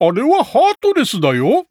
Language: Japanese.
あれはハートレスだよ。